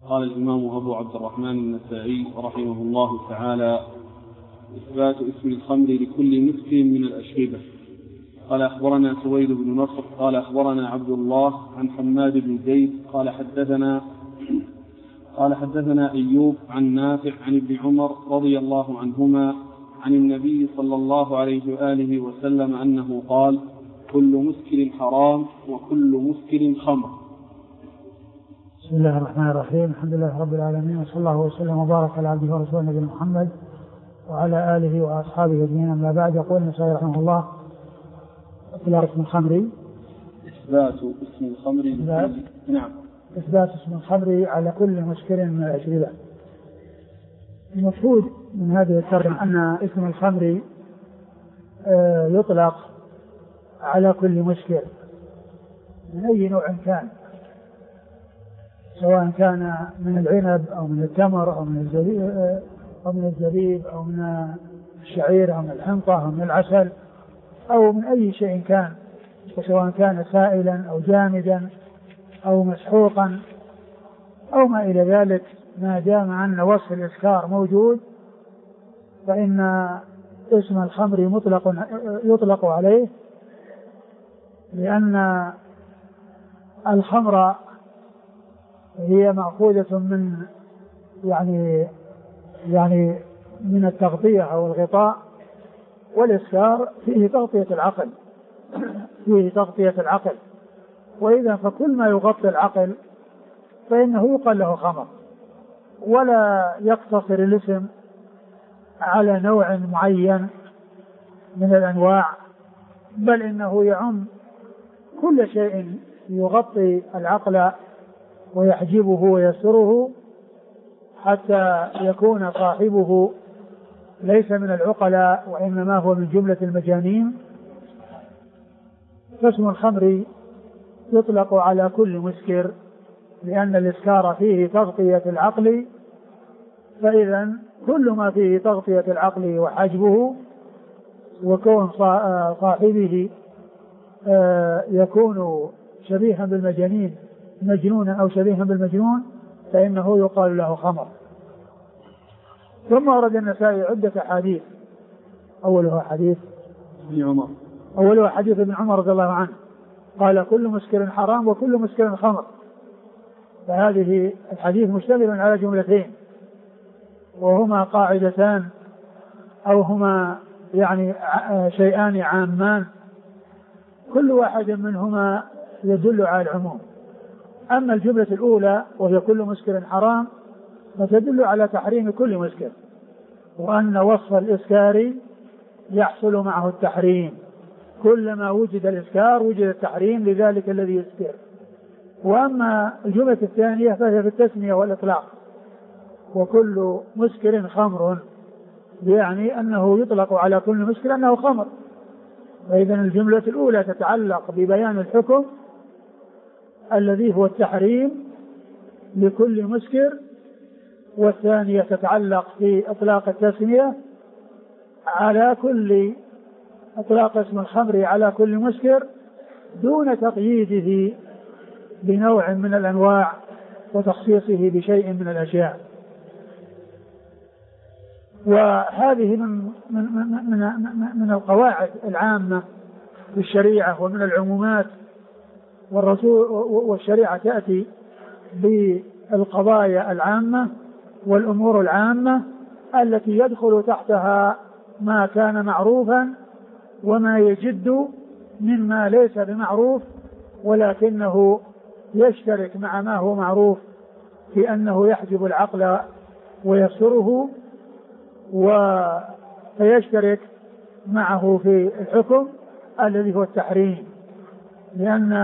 قال الإمام أبو عبد الرحمن النسائي رحمه الله تعالى: إثبات اسم الخمر لكل مسكر من الأشربة. قال أخبرنا سويد بن نصر قال أخبرنا عبد الله عن حماد بن زيد قال حدثنا أيوب عن نافع عن ابن عمر رضي الله عنهما عن النبي صلى الله عليه وآله وسلم أنه قال: كل مسكر حرام وكل مسكر خمر. بسم الله الرحمن الرحيم. الحمد لله رب العالمين، وصلى الله وسلم وبارك على عبده ورسوله نبينا محمد وعلى آله وأصحابه أجمعين. أما بعد، يقول النسائي رحمه الله: إثبات اسم الخمر إثبات اسم الخمر على كل مسكر من الأشربة. المفروض من هذه الترجمة أن اسم الخمر يطلق على كل مسكر من أي نوع كان، سواء كان من العنب أو من التمر أو من الزبيب أو من الشعير أو من الحنطة أو من العسل أو من أي شيء كان، سواء كان سائلا أو جامدا أو مسحوقا أو ما إلى ذلك، ما دام أن وصف الإسكار موجود فإن اسم الخمر يطلق عليه، لأن الخمر هي مأخوذة من يعني من التغطية أو الغطاء، والإسكار فيه تغطية العقل، وإذا فكل ما يغطي العقل فإنه يقال له خمر، ولا يقتصر الاسم على نوع معين من الأنواع، بل إنه يعم كل شيء يغطي العقل ويحجبه ويسره حتى يكون صاحبه ليس من العقلاء وإنما هو من جملة المجانين. فاسم الخمر يطلق على كل مسكر لأن الإسكار فيه تغطية العقل، فإذا كل ما فيه تغطية العقل وحجبه وكون صاحبه يكون شبيها بالمجانين، مجنونا أو شبيها بالمجنون، فإنه يقال له خمر. ثم ورد النسائي عدة حديث، أولها حديث ابن عمر رضي الله عنه قال: كل مسكر حرام وكل مسكر خمر. فهذه الحديث مشتمل على جملتين، وهما قاعدتان أو هما يعني شيئان عامان، كل واحد منهما يدل على العموم. أما الجملة الأولى وهي كل مسكر حرام فتدل على تحريم كل مسكر، وأن وصف الإسكار يحصل معه التحريم، كلما وجد الإسكار وجد التحريم لذلك الذي يسكر. وأما الجملة الثانية فهي في التسمية والإطلاق، وكل مسكر خمر، يعني أنه يطلق على كل مسكر أنه خمر. فإذا الجملة الأولى تتعلق ببيان الحكم الذي هو التحريم لكل مسكر، والثانية تتعلق في إطلاق التسمية على كل إطلاق اسم الخمر على كل مسكر دون تقييده بنوع من الأنواع وتخصيصه بشيء من الأشياء. وهذه من القواعد العامة في الشريعة ومن العمومات، والشريعة تأتي بالقضايا العامة والأمور العامة التي يدخل تحتها ما كان معروفا وما يجد مما ليس بمعروف، ولكنه يشترك مع ما هو معروف في أنه يحجب العقل ويسره، ويشترك معه في الحكم الذي هو التحريم، لأن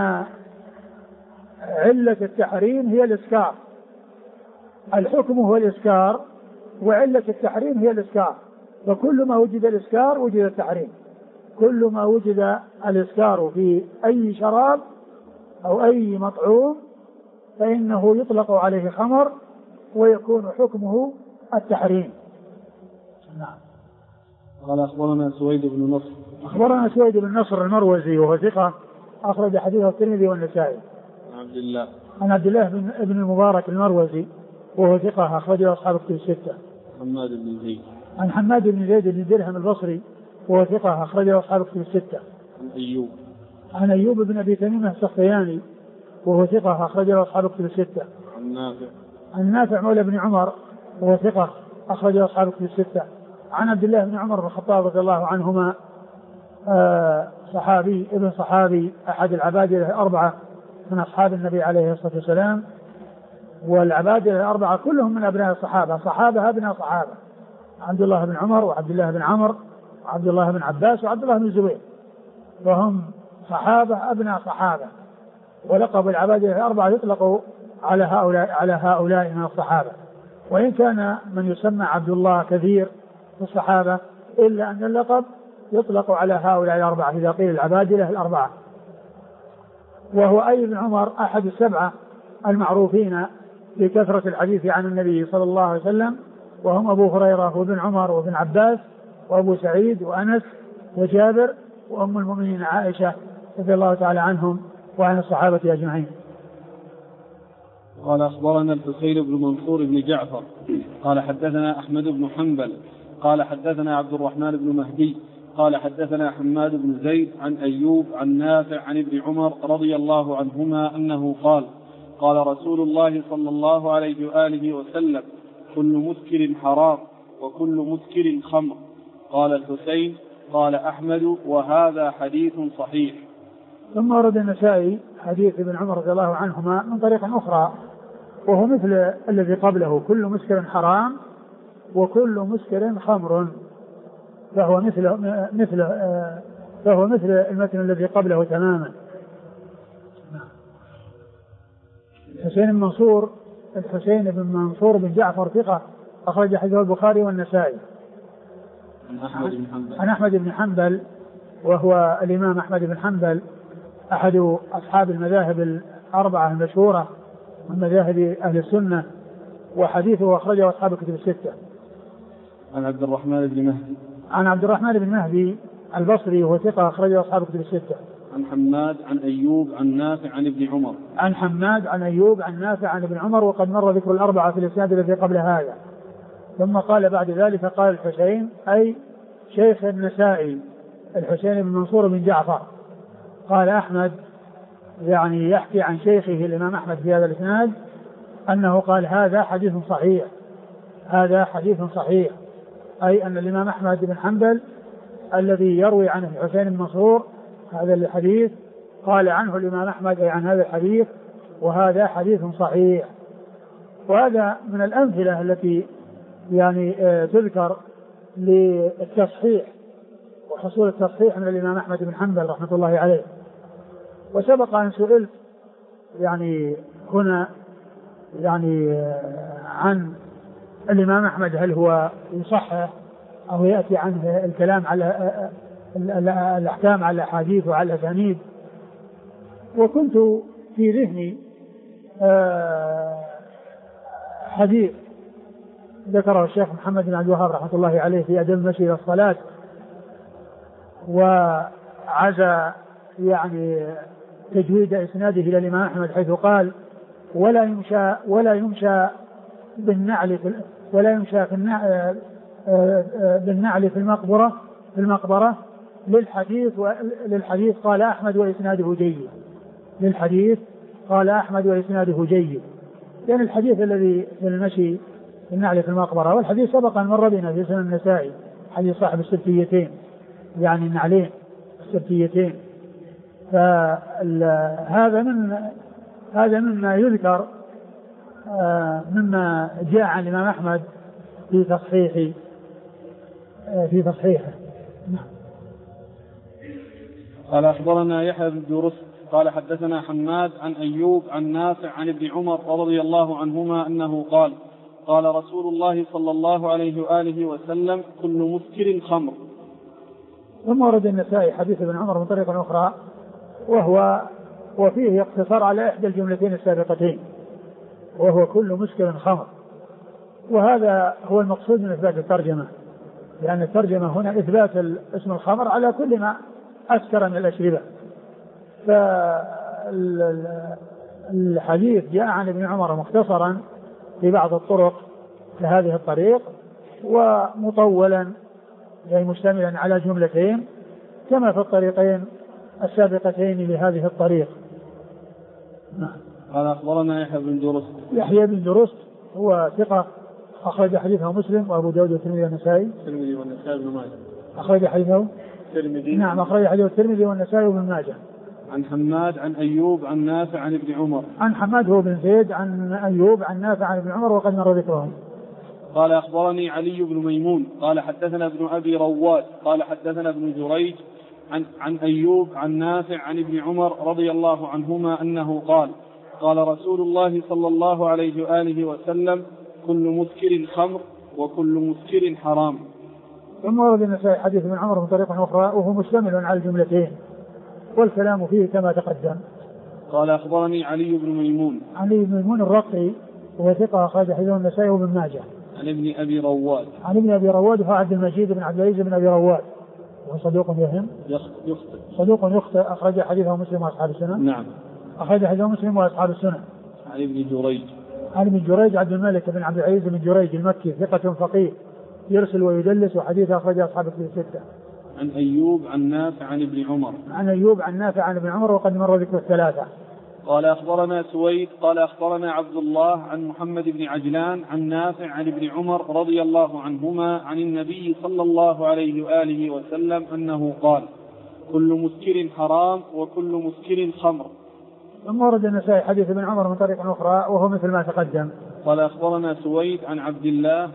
علة التحريم هي الإسكار، الحكم هو الإسكار وعلة التحريم هي الإسكار، فكل ما وجد الإسكار وجد التحريم، كل ما وجد الإسكار في أي شراب أو أي مطعوم فإنه يطلق عليه خمر ويكون حكمه التحريم. نعم. قال أخبرنا سويد بن نصر المروزي وهو ثقة أخرج حديثه الترمذي والنسائي. عن عبد الله بن المبارك المروزي وهو ثقة أخرجه أصحاب الكتب الستة. حماد بن زيد. عن حماد بن زيد بن درهم البصري وهو ثقة أخرجه أصحاب الكتب الستة. عن أيوب بن أبي تميمة السختياني وهو ثقة أخرجه أصحاب الكتب الستة. عن نافع مولى بن عمر وهو ثقة أخرجه أصحاب الكتب الستة. عن عبد الله بن عمر بن الخطاب رضي الله عنهما صحابي ابن صحابي أحد العبادلة الأربعة من أصحاب النبي عليه الصلاة والسلام، والعبادلة الأربعة كلهم من أبناء الصحابة، صحابة أبناء صحابة، عبد الله بن عمر وعبد الله بن عمر وعبد الله بن عباس وعبد الله بن الزبير، وهم صحابة أبناء صحابة، ولقب العبادلة الأربعة يطلق على هؤلاء من الصحابة، وإن كان من يسمى عبد الله كثير في الصحابة إلا أن اللقب يطلق على هؤلاء الأربعة إذا قيل العبادلة الأربعة. وهو أي بن عمر أحد السبعة المعروفين بكثرة الحديث عن النبي صلى الله عليه وسلم، وهم أبو هريرة وابن عمر وابن عباس وأبو سعيد وأنس وجابر وأم المؤمنين عائشة رضي الله تعالى عنهم وعن الصحابة أجمعين. قال أخبرنا الحسين بن منصور بن جعفر قال حدثنا أحمد بن حنبل قال حدثنا عبد الرحمن بن مهدي قال حدثنا حماد بن زيد عن أيوب عن نافع عن ابن عمر رضي الله عنهما أنه قال قال رسول الله صلى الله عليه وآله وسلم كل مسكر حرام وكل مسكر خمر. قال الحسين قال أحمد وهذا حديث صحيح. ثم ورد النسائي حديث ابن عمر رضي الله عنهما من طريق أخرى وهو مثل الذي قبله كل مسكر حرام وكل مسكر خمر، فهو مثل المتن الذي قبله تماما. الحسين بن منصور بن جعفر ثقة أخرج حديثه البخاري والنسائي. عن أحمد بن حنبل وهو الإمام أحمد بن حنبل أحد أصحاب المذاهب الأربعة المشهورة من مذاهب أهل السنة، وحديثه أخرجه أصحاب الكتب الستة. عن عبد الرحمن بن مهدي البصري وهو ثقة أخرجه أصحاب الكتب الستة. عن حماد عن أيوب عن نافع عن ابن عمر. عن حماد عن أيوب عن نافع عن ابن عمر، وقد مر ذكر الأربعة في الإسناد الذي قبل هذا. ثم قال بعد ذلك قال الحسين أي شيخ النسائي الحسين بن منصور بن جعفر. قال أحمد يعني يحكي عن شيخه الإمام أحمد في هذا الإسناد أنه قال هذا حديث صحيح، هذا حديث صحيح، أي أن الإمام أحمد بن حنبل الذي يروي عنه الحسين بن منصور هذا الحديث قال عنه الإمام أحمد أي عن هذا الحديث وهذا حديث صحيح. وهذا من الأمثلة التي يعني تذكر للتصحيح وحصول التصحيح من الإمام أحمد بن حنبل رحمة الله عليه. وسبق أن سئلت يعني هنا يعني عن الإمام أحمد هل هو يصحح أو يأتي عنه الكلام على الأحكام على الأحاديث وعلى الأسانيد، وكنت في ذهني حديث ذكره الشيخ محمد بن عبد الوهاب رحمة الله عليه في أدب المشي إلى الصلاة، وعزى يعني تجويد إسناده إلى الإمام أحمد حيث قال ولا يمشى بالنعل في المقبرة للحديث قال أحمد وإسناده جيد، للحديث قال أحمد وإسناده جيد، يعني الحديث الذي في المشي بالنعل في المقبرة، والحديث سبق أن مر بنا في سنن النسائي حديث صاحب السبتيتين يعني النعلين السبتيتين. فهذا مما يذكر مما جاء عن الإمام أحمد في تصحيحه. قال أخبرنا يحيى بن درست قال حدثنا حماد عن أيوب عن نافع عن ابن عمر رضي الله عنهما أنه قال قال رسول الله صلى الله عليه وآله وسلم كل مسكر خمر. ثم ورد النسائي حديث ابن عمر من طريق أخرى وفيه اقتصار على إحدى الجملتين السابقتين وهو كل مسكر خمر، وهذا هو المقصود من إثبات الترجمة، لأن الترجمة هنا إثبات اسم الخمر على كل ما أسكر من الأشربة. فالحديث جاء عن ابن عمر مختصرا في بعض الطرق لهذه الطريق، ومطولا يعني مشتملا على جملتين كما في الطريقين السابقتين لهذه الطريق. قال أخبرنا يحيى بن درست. يحيى بن درست هو ثقة أخرج حديثه مسلم وأبو داود والترمذي والنسائي. الترمذي والنسائي وابن ماجه. أخرج حديثه الترمذي. نعم أخرج حديثه الترمذي والنسائي وابن ماجه. عن حماد عن أيوب عن نافع عن ابن عمر. عن حماد هو بن زيد عن أيوب عن نافع عن ابن عمر وقد مر ذكرهم. قال أخبرني علي بن ميمون قال حدثنا ابن أبي رواد قال حدثنا ابن جريج عن أيوب عن نافع عن ابن عمر رضي الله عنهما أنه قال قال رسول الله صلى الله عليه وآله وسلم كل مسكر خمر وكل مسكر حرام. ثم ورد النسائي حديث ابن عمر من طريق أخرى وهو مشتمل على الجملتين والكلام فيه كما تقدم. قال أخبرني علي بن ميمون. علي بن ميمون الرقي وهو ثقة أخرج حديثه النسائي وابن ماجه. عن ابن أبي رواد. عن ابن أبي رواد هو عبد المجيد بن عبد العزيز بن أبي رواد وهو صدوق يهم يخطئ. صدوق يخطئ أخرج حديثه مسلم وأصحاب السنن. نعم. أخرج حديثه مسلم وأصحاب السنن. عن ابن جريج. عن ابن جريج عبد الملك بن عبد العزيز بن جريج المكي ثقة فقيه يرسل ويدلس وحديثه أخرج أصحاب الكتب الستة. عن أيوب عن نافع عن ابن عمر. عن أيوب عن نافع عن ابن عمر وقد مر ذكر الثلاثة. قال أخبرنا سويد قال أخبرنا عبد الله عن محمد بن عجلان عن نافع عن ابن عمر رضي الله عنهما عن النبي صلى الله عليه وآله وسلم أنه قال كل مسكر حرام وكل مسكر خمر. ثم ورد النسائي حديث ابن عمر من طريق أخرى وهو مثل ما تقدم. قال أخبرنا سويد عن عبد الله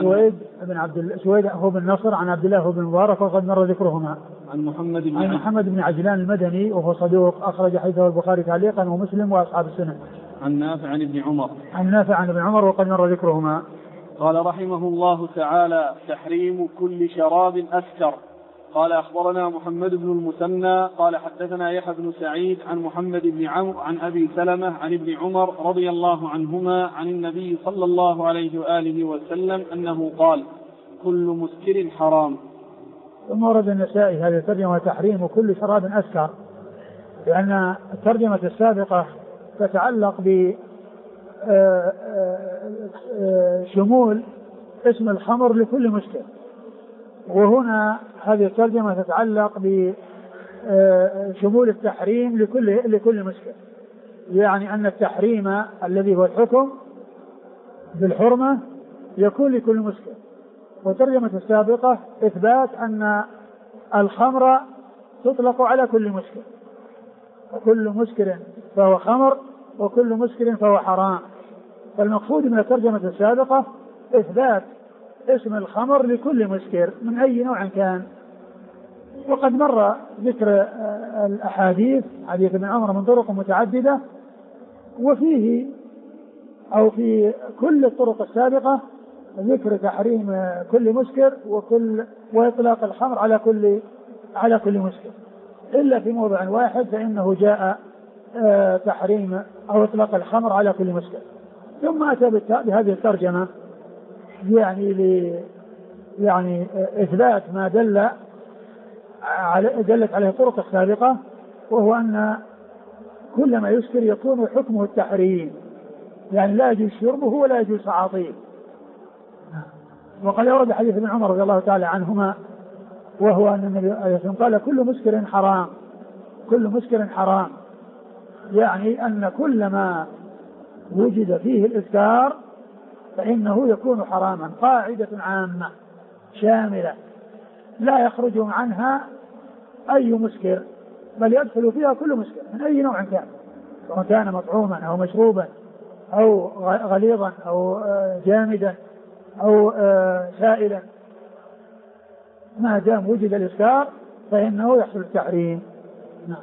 سويد هو بن نصر عن عبد الله بن مبارك وقد مر ذكرهما. عن محمد بن عجلان المدني وهو صدوق أخرج حديثه البخاري تعليقا ومسلم وأصحاب السنن. عن نافع عن ابن عمر. عن نافع عن ابن عمر وقد مر ذكرهما. قال رحمه الله تعالى تحريم كل شراب أسكر. قال أخبرنا محمد بن المثنى قال حدثنا يحيى بن سعيد عن محمد بن عمرو عن أبي سلمة عن ابن عمر رضي الله عنهما عن النبي صلى الله عليه وآله وسلم أنه قال كل مسكر حرام. ثم ورد النسائي هذه الترجمة تحريم كل شراب أسكر لأن الترجمة السابقة تتعلق بشمول اسم الخمر لكل مسكر، وهنا هذه الترجمة تتعلق بشمول التحريم لكل مسكر، يعني أن التحريم الذي هو الحكم بالحرمة يكون لكل مسكر، والترجمة السابقة إثبات أن الخمر تطلق على كل مسكر، وكل مسكر فهو خمر وكل مسكر فهو حرام. فالمقصود من الترجمة السابقة إثبات اسم الخمر لكل مسكر من أي نوع كان. وقد مر ذكر الأحاديث حديث ابن عمر من طرق متعددة، وفيه أو في كل الطرق السابقة ذكر تحريم كل مسكر وإطلاق الخمر على كل مسكر، إلا في موضع واحد فإنه جاء تحريم أو إطلاق الخمر على كل مسكر. ثم أتى بهذه الترجمة يعني إثبات ما دلت عليه الطرق السابقة، وهو أن كل ما يسكر يكون حكمه التحريم، يعني لا يجوز شربه ولا يجوز تعاطيه. وقد ورد حديث ابن عمر رضي الله تعالى عنهما وهو أن النبي عليه الصلاة والسلام قال كل مسكر حرام، كل مسكر حرام، يعني أن كل ما وجد فيه الإسكار فإنه يكون حراما. قاعدة عامة شاملة لا يخرج عنها أي مسكر، بل يدخل فيها كل مسكر من أي نوع كان، سواء كان مطعوما أو مشروبا أو غليظا أو جامدا أو سائلا، ما دام وجد الإسكار فإنه يحصل التحريم. نعم.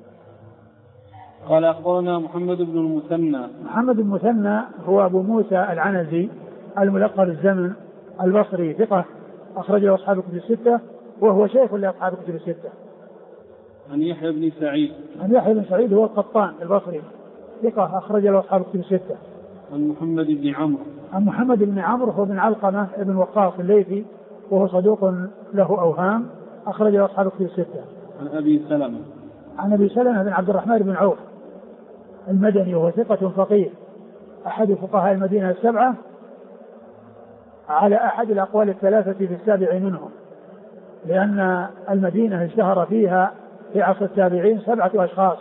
قال أخبرنا محمد بن المثنى. محمد بن المثنى هو أبو موسى العنزي الملقب بالزمن البصري ثقة أخرج له أصحاب الكتب الستة وهو شيخ لأصحاب الكتب الستة. عن يحيى بن سعيد. عن يحيى بن سعيد هو القطان البصري ثقة أخرج له أصحاب الكتب الستة. عن محمد بن عمرو. عن محمد بن عمرو هو بن علقمة بن وقاص الليثي وهو صدوق له أوهام أخرج له أصحاب الكتب الستة. عن أبي سلمة. عن أبي سلمة بن عبد الرحمن بن عوف المدني وهو ثقة فقيه أحد فقهاء المدينة السبعة على أحد الأقوال الثلاثة في السابع منهم، لأن المدينة اشتهر فيها في عصر التابعين 7 أشخاص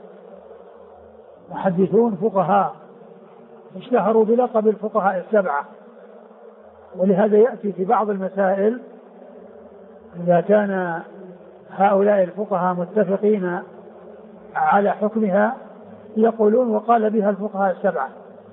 محدثون فقهاء اشتهروا بلقب الفقهاء السبعة. ولهذا يأتي في بعض المسائل إذا كان هؤلاء الفقهاء متفقين على حكمها يقولون وقال بها الفقهاء السبعة،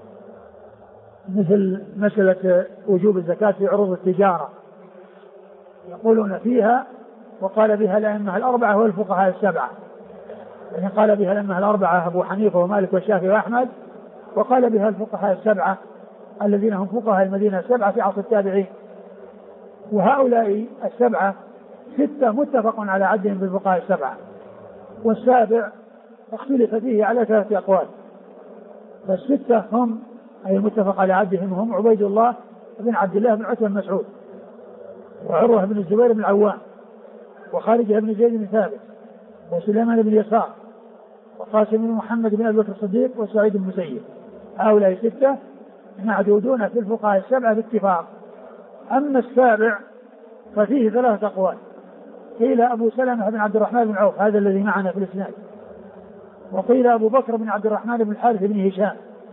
مثل مسألة وجوب الزكاة في عروض التجارة يقولون فيها وقال بها الأئمة الأربعة والفقهاء السبعة، يعني قال بها الأئمة الأربعة أبو حنيفة ومالك والشافعي وأحمد، وقال بها الفقهاء السبعة الذين هم فقهاء المدينة السبعة في عصر التابعين. وهؤلاء السبعة 6 متفق على عدهم بالفقهاء السبعة، والسابع اختلف فيه على 3 أقوال. فال6 هم أي المتفق على عدهم هم عبيد الله بن عبد الله بن عتبة بن مسعود، وعروة بن الزبير بن العوام، وخارجة بن زيد بن ثابت، وسليمان بن يسار، وقاسم بن محمد بن أبي بكر الصديق، وسعيد بن المسيب. هؤلاء 6 معدودون في الفقهاء السبعة باتفاق. أما السابع ففيه 3 أقوال، قيل أبو سلمة بن عبد الرحمن بن عوف هذا الذي معنا في الإسناد، وقيل أبو بكر بن عبد الرحمن بن الحارث بن هشام،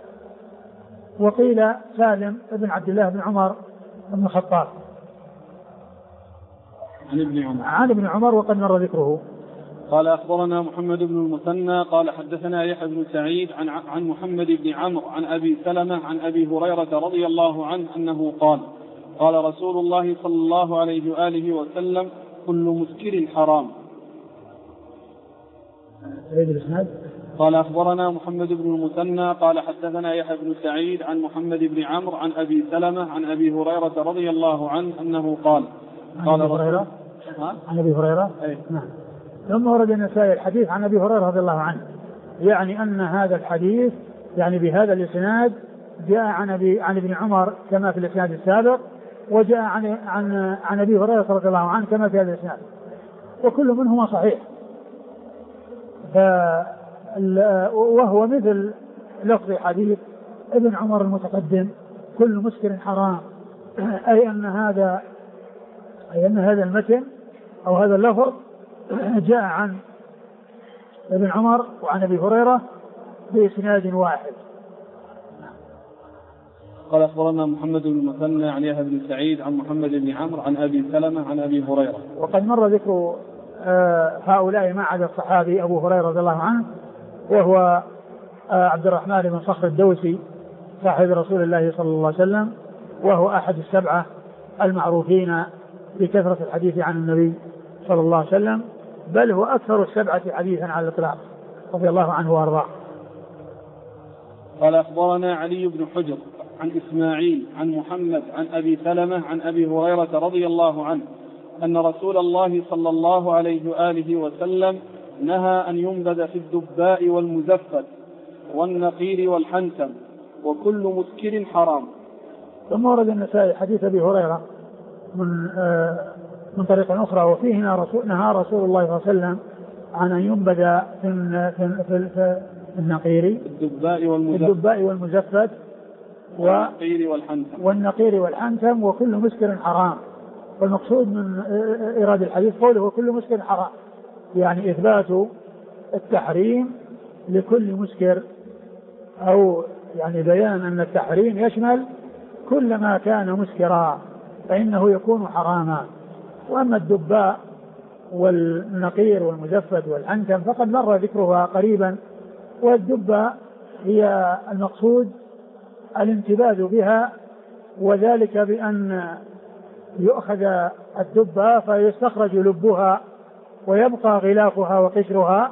وقيل سالم بن عبد الله بن عمر بن الخطاب عن ابن عمر وقد مر ذكره. قال أخبرنا محمد بن المثنى قال حدثنا يحيى بن سعيد عن محمد بن عمرو عن أبي سلمة عن أبي هريرة رضي الله عنه أنه قال قال رسول الله صلى الله عليه وآله وسلم كل مسكر حرام. قال أخبرنا محمد بن المثنى قال حدثنا يحيى بن سعيد عن محمد بن عمرو عن أبي سلمة عن أبي هريرة رضي الله عنه أنه قال عن أبي هريرة نعم. ثم ورد النسائي الحديث عن أبي هريرة رضي الله عنه، يعني أن هذا الحديث يعني بهذا الإسناد جاء عن ابن عمر كما في الإسناد السابق، وجاء عن أبي هريرة رضي الله عنه كما في هذا الإسناد، وكل منهما صحيح. وهو مثل لفظ حديث ابن عمر المتقدم كل مسكر حرام، أي أن هذا المتن أو هذا اللفظ جاء عن ابن عمر وعن أبي هريرة بإسناد واحد. قال أخبرنا محمد بن المثنى عن يحيى بن سعيد عن محمد بن عمرو عن أبي سلمة عن أبي هريرة. وقد مر ذكر هؤلاء ما عدا الصحابي أبو هريرة رضي الله عنه، وهو عبد الرحمن بن صخر الدوسي صاحب رسول الله صلى الله عليه وسلم، وهو أحد ال7 المعروفين بكثرة الحديث عن النبي صلى الله عليه وسلم، بل هو أكثر ال7 حديثا على الإطلاق رضي الله عنه وأرضاه. قال أخبرنا علي بن حجر عن إسماعيل عن محمد عن أبي سلمة عن أبي هريرة رضي الله عنه أن رسول الله صلى الله عليه وآله وسلم نهى أن ينبذ في الدباء والمزفت والنقير والحنتم وكل مسكر حرام. ثم ورد النسائي حديث أبي هريرة من طريق أخرى، وفيه نهى رسول الله صلى الله عليه وسلم عن أن ينبذ في النقير الدباء والمزفت والنقير والحنتم وكل مسكر حرام. والمقصود من إيراد الحديث قوله وكل مسكر حرام، يعني إثبات التحريم لكل مسكر، أو يعني بيان أن التحريم يشمل كل ما كان مسكرا فإنه يكون حراما. وأما الدباء والنقير والمزفت والحنتم فقد مر ذكرها قريبا. والدباء هي المقصود الانتباذ بها، وذلك بأن يؤخذ الدباء فيستخرج لبها ويبقى غلافها وقشرها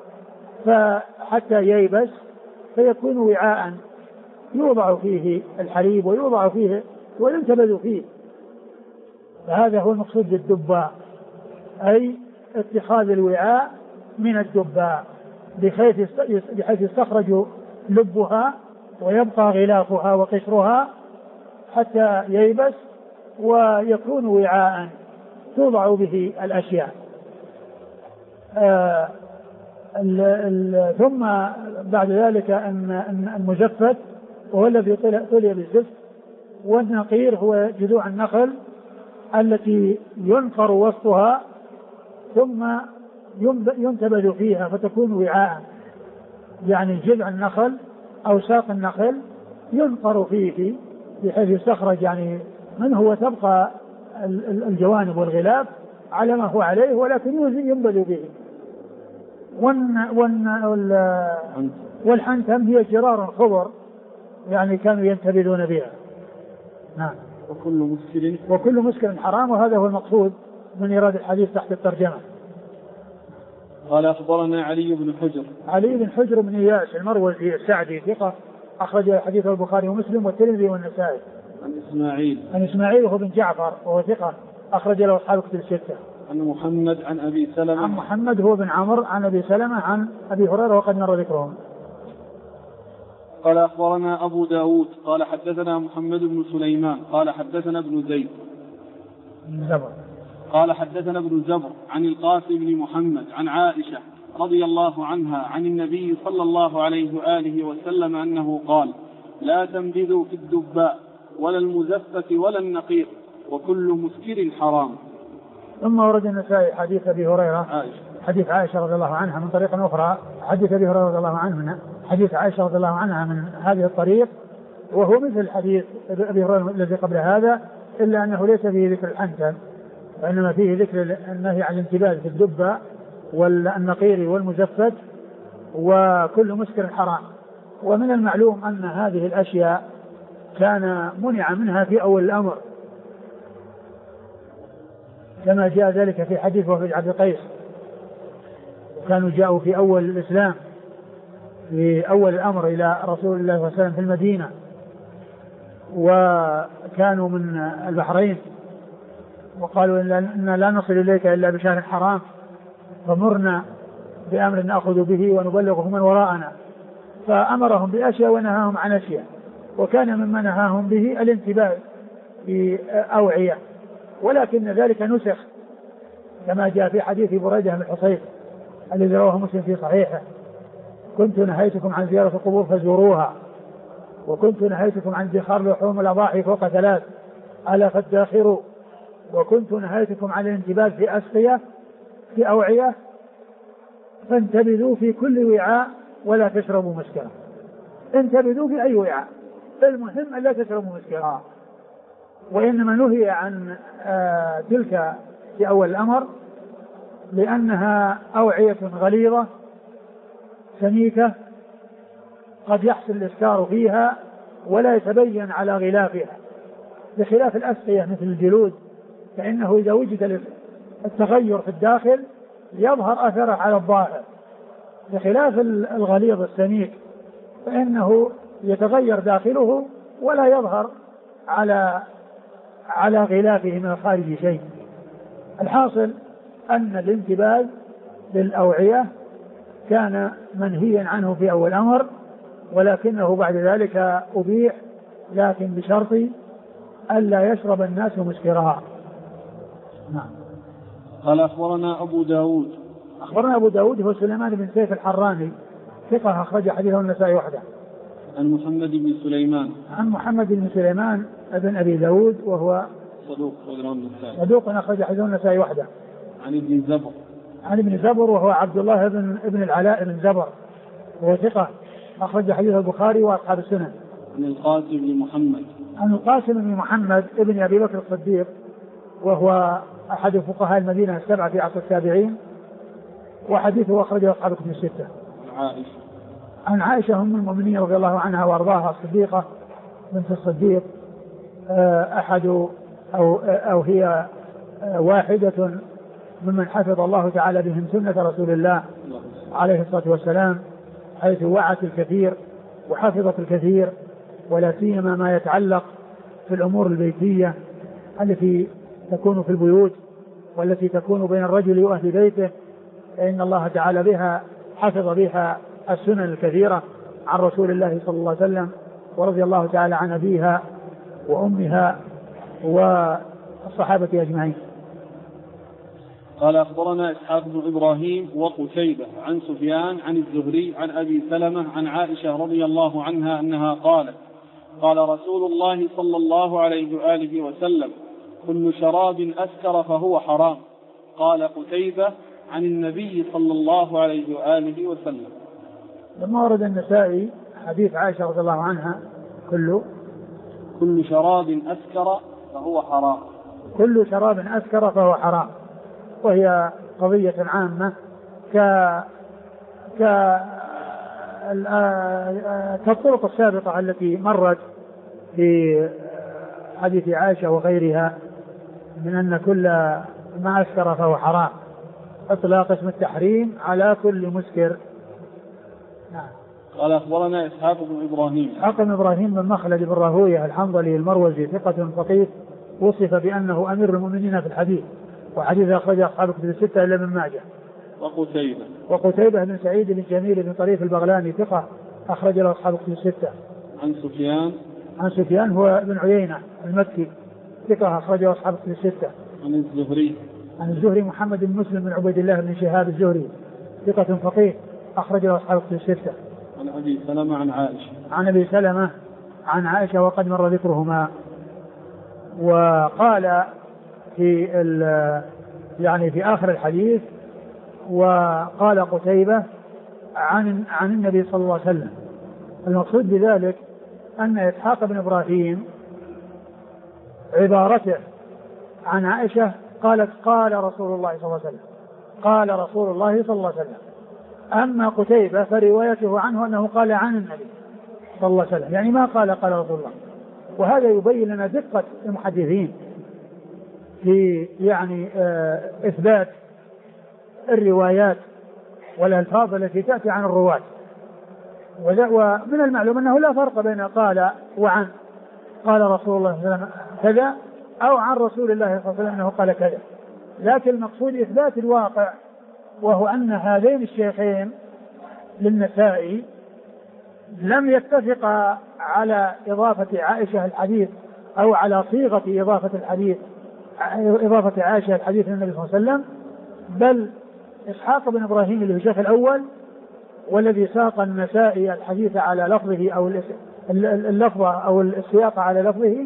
فحتى ييبس فيكون وعاء يوضع فيه الحليب ويوضع فيه وينتبذ فيه. فهذا هو المقصود بالدباء، أي اتخاذ الوعاء من الدباء بحيث يستخرج لبها ويبقى غلافها وقشرها حتى ييبس ويكون وعاء توضع به الأشياء. ثم بعد ذلك أن المزفت وهو الذي طلي بالزفت. والنقير هو جذوع النخل التي ينقر وسطها ثم ينتبذ فيها فتكون وعاء، يعني جذع النخل أو ساق النخل ينقر فيه بحيث يستخرج يعني منه وتبقى الجوانب والغلاف على ما هو عليه، ولكن ينبذ به. والحنتم هي جرار خضر يعني كانوا ينتبذون بها. نعم. وكل مسكر حرام، وهذا هو المقصود من إيراد الحديث تحت الترجمة. قال أخبرنا علي بن حجر بن إياس المروزي السعدي ثقة، أخرج حديث البخاري ومسلم والترمذي والنسائي. عن إسماعيل وهو بن جعفر وهو ثقة، أخرج له أصحاب الكتب الستة. عن محمد عن أبي سلمة. عن محمد هو بن عمرو عن أبي سلمة عن أبي هريرة وقد مر ذكرهم. قال أخبرنا أبو داود قال حدثنا محمد بن سليمان قال حدثنا ابن زيد قال حدثنا ابن زبر عن القاسم بن محمد عن عائشة رضي الله عنها عن النبي صلى الله عليه وآله وسلم أنه قال: لا تنبذوا في الدباء ولا المزفة ولا النقير وكل مسكر حرام. ثم ورد النسائي حديث أبي هريرة حديث عائشة رضي الله عنها من طريق أخرى، حديث أبي هريرة رضي الله عنه حديث عائشة رضي الله عنها من هذه الطريق، وهو مثل حديث أبي هريرة الذي قبل هذا، إلا أنه ليس فيه ذكر الحنتم، وإنما فيه ذكر النهي عن الانتباه في الدبة والنقير والمزفت وكل مسكر حرام. ومن المعلوم أن هذه الأشياء كان منع منها في أول الأمر، كما جاء ذلك في حديث وفد عبد القيس، كانوا جاءوا في أول الإسلام في أول الأمر إلى رسول الله صلى الله عليه وسلم في المدينة، وكانوا من البحرين، وقالوا إن لا نصل إليك إلا بشهر حرام، فمرنا بأمر نأخذ به ونبلغه من وراءنا، فأمرهم بأشياء ونهاهم عن أشياء، وكان مما نهاهم به الانتباه بأوعية، ولكن ذلك نسخ كما جاء في حديث بريدة بن الحصيب الذي رواه مسلم في صحيحه: كنت نهيتكم عن زيارة القبور فزوروها، وكنت نهيتكم عن ادخار لحوم الأضاحي فوق 3 ألا فادخروا، وكنت نهيتكم عن الانتباه في أسقية في أوعية فانتبذوا في كل وعاء ولا تشربوا مسكرا. انتبذوا في أي وعاء، المهم أن لا تشربوا مسكرا. وإنما نهي عن تلك في أول الأمر لأنها أوعية غليظة سميكة قد يحصل الإسكار فيها ولا يتبين على غلافها، بخلاف الأسقية مثل الجلود، فإنه إذا وجد التغير في الداخل يظهر أثره على الظاهر، بخلاف الغليظ السميك فإنه يتغير داخله ولا يظهر على غلافه من الخارج شيء. الحاصل أن الانتباه للأوعية كان منهيا عنه في أول أمر، ولكنه بعد ذلك أبيح، لكن بشرط ألا يشرب الناس مسكرها. نعم. قال أخبرنا أبو داود هو سليمان بن سيف الحراني ثقة، أخرج حديثه النسائي وحده. عن محمد بن سليمان ابن أبي داود وهو صدوق أخرج حديثه النسائي وحده. عن ابن زبر وهو عبد الله ابن العلاء بن زبر وهو ثقة، أخرج حديث البخاري وأصحاب السنن. عن القاسم بن محمد ابن أبي بكر الصديق وهو أحد فقهاء المدينة 7 في عصر التابعين، وحديثه أخرجه أصحاب الكتب 6. عن عائشة أم المؤمنين رضي الله عنها وأرضاها الصديقة بنت الصديق، أحد أو هي واحدة ممن حفظ الله تعالى بهم سنة رسول الله عليه الصلاة والسلام، حيث وعت الكثير وحفظت الكثير، ولا سيما ما يتعلق في الأمور البيتية التي تكون في البيوت والتي تكون بين الرجل وأهل بيته، فإن الله تعالى بها حفظ بها السنن الكثيرة عن رسول الله صلى الله عليه وسلم، ورضي الله تعالى عن أبيها وأمها والصحابة أجمعين. قال أخبرنا إسحاق بن إبراهيم وقتيبة عن سفيان عن الزهري عن أبي سلمة عن عائشة رضي الله عنها أنها قالت: قال رسول الله صلى الله عليه وآله وسلم: كل شراب أسكر فهو حرام. قال قتيبة: عن النبي صلى الله عليه وآله وسلم. لما ورد النسائي حديث عائشة رضي الله عنها: كل شراب أسكر فهو حرام. كل شراب أسكر فهو حرام، وهي قضية عامة كالطرق السابقة التي مرت في حديث عائشة وغيرها من أن كل ما أسكر فهو حرام، إطلاق اسم التحريم على كل مسكر. نعم. قال أخبرنا إسحاق بن إبراهيم بن مخلد بن راهويه الحنظلي المروزي ثقة فقيه، وصف بأنه أمير المؤمنين في الحديث، وحديث أخرجه أصحاب الكتب الستة إلا ابن ماجه. وقتيبة بن سعيد بن جميل بن طريف البغلاني ثقة أخرج له أصحاب الكتب الستة. عن سفيان هو بن عيينة المكي ثقة أخرج له أصحاب الكتب الستة. عن الزهري محمد بن مسلم بن عبيد الله بن شهاب الزهري ثقة فقيه أخرج له أصحاب الكتب الستة. عن أبي سلمة عن عائشة وقد مر ذكرهما. وقال في آخر الحديث: وقال قتيبة عن النبي صلى الله عليه وسلم. المقصود بذلك أن إسحاق بن إبراهيم عبارته عن عائشة قالت: قال رسول الله صلى الله عليه وسلم، قال رسول الله صلى الله عليه وسلم. أما قتيبة فروايته عنه أنه قال عن النبي صلى الله عليه وسلم، يعني ما قال رسول الله. وهذا يبين لنا دقة المحدثين في إثبات الروايات والألفاظ التي تأتي عن الرواة. ومن المعلوم أنه لا فرق بين قال وعن، قال رسول الله صلى الله عليه وسلم كذا، أو عن رسول الله صلى الله عليه وسلم أنه قال كذا، لكن المقصود إثبات الواقع، وهو أن هذين الشيخين للنسائي لم يتفقا على إضافة عائشة الحديث أو على صيغة إضافة عائشة الحديث للنبي صلى الله عليه وسلم، بل إسحاق بن إبراهيم اللي هو الشيخ الأول والذي ساق النسائي الحديث على لفظه أو اللفظة أو السياق على لفظه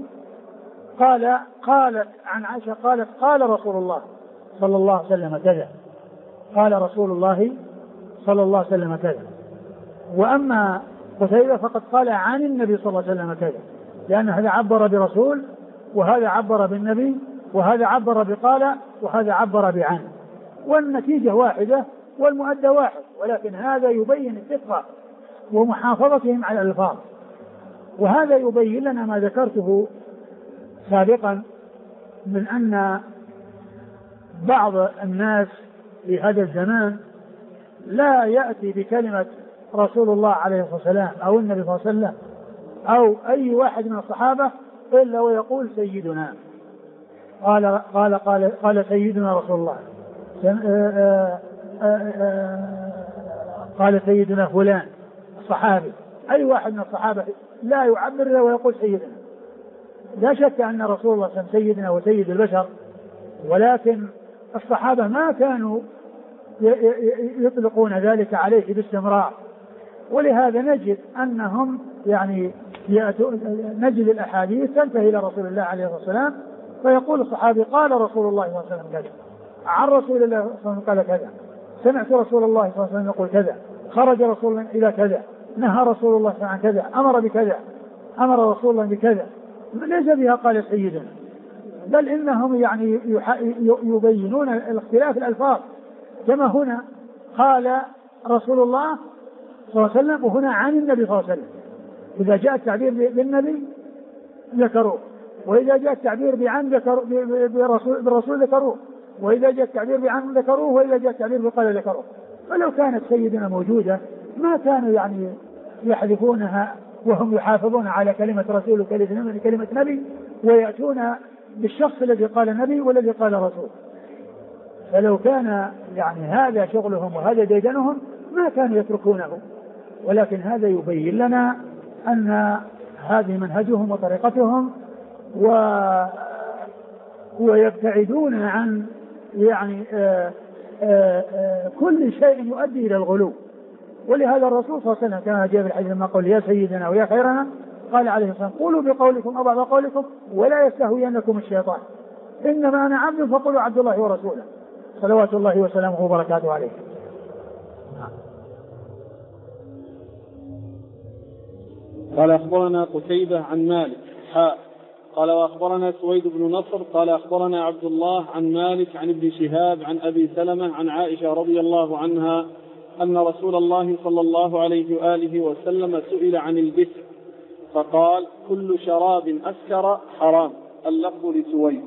قالت عن عائشة قالت: قال رسول الله صلى الله عليه وسلم كذا، قال رسول الله صلى الله عليه وسلم كذا. وأما قتيبة فقد قال عن النبي صلى الله عليه وسلم كذا، لأن هذا عبر برسول، وهذا عبر بالنبي، وهذا عبر بقال، وهذا عبر بعن، والنتيجة واحدة والمؤدى واحد، ولكن هذا يبين الدقة ومحافظتهم على الألفاظ. وهذا يبين لنا ما ذكرته سابقا من أن بعض الناس في هذا الزمان لا يأتي بكلمة رسول الله عليه الصلاة والسلام أو النبي صلى الله عليه وسلم أو أي واحد من الصحابة إلا ويقول سيدنا، قال سيدنا رسول الله، قال سيدنا فلان الصحابي. أي واحد من الصحابة لا يعبر إلا ويقول سيدنا. لا شك أن رسول الله صلى الله عليه وسلم سيدنا وسيد البشر، ولكن الصحابة ما كانوا يطلقون ذلك عليه باستمرار، ولهذا نجد أنهم نجد الأحاديث تنتهي إلى رسول الله عليه الصلاة والسلام، فيقول الصحابي: قال رسول الله صلى الله عليه وسلم كذا، عن رسول الله صلى الله عليه وسلم قال كذا، سمعت رسول الله صلى الله عليه وسلم يقول كذا، خرج رسول الله إلى كذا، نهى رسول الله صلى الله عليه وسلم عن كذا، أمر بكذا، أمر رسول الله بكذا. ليس بها قال سيدنا، بل إنهم يبينون الاختلاف الألفاظ، كما هنا قال رسول الله صلى الله عليه وسلم وهنا عن النبي صلى الله عليه وسلم. إذا جاء التعبير بالنبي ذكروه، وإذا جاء التعبير بعن بالرسول ذكروه، وإذا جاء التعبير بعن ذكروه، وإذا جاء التعبير بقال ذكروه. فلو كانت سيدنا موجودة ما كانوا يحذفونها وهم يحافظون على كلمة رسول وكلمة نبي، ويأتون بالشخص الذي قال نبي والذي قال رسول. فلو كان هذا شغلهم وهذا ديدنهم ما كانوا يتركونه، ولكن هذا يبين لنا أن هذه منهجهم وطريقتهم، ويبتعدون عن كل شيء يؤدي إلى الغلو. ولهذا الرسول صلى الله عليه وسلم كما جاء في الحديث لما قال: يا سيدنا ويا خيرنا، قال عليه الصلاة والسلام قولوا بقولكم أو بعض قولكم ولا يستهوينكم الشيطان إنما أنا عبد فقولوا عبد الله ورسوله صلوات الله وسلامه وبركاته عليه. قال أخبرنا قتيبة عن مالك قال وأخبرنا سويد بن نصر قال أخبرنا عبد الله عن مالك عن ابن شهاب عن أبي سلمة عن عائشة رضي الله عنها أن رسول الله صلى الله عليه وآله وسلم سئل عن البتر فقال كل شراب أسكر حرام. اللفظ لسويد.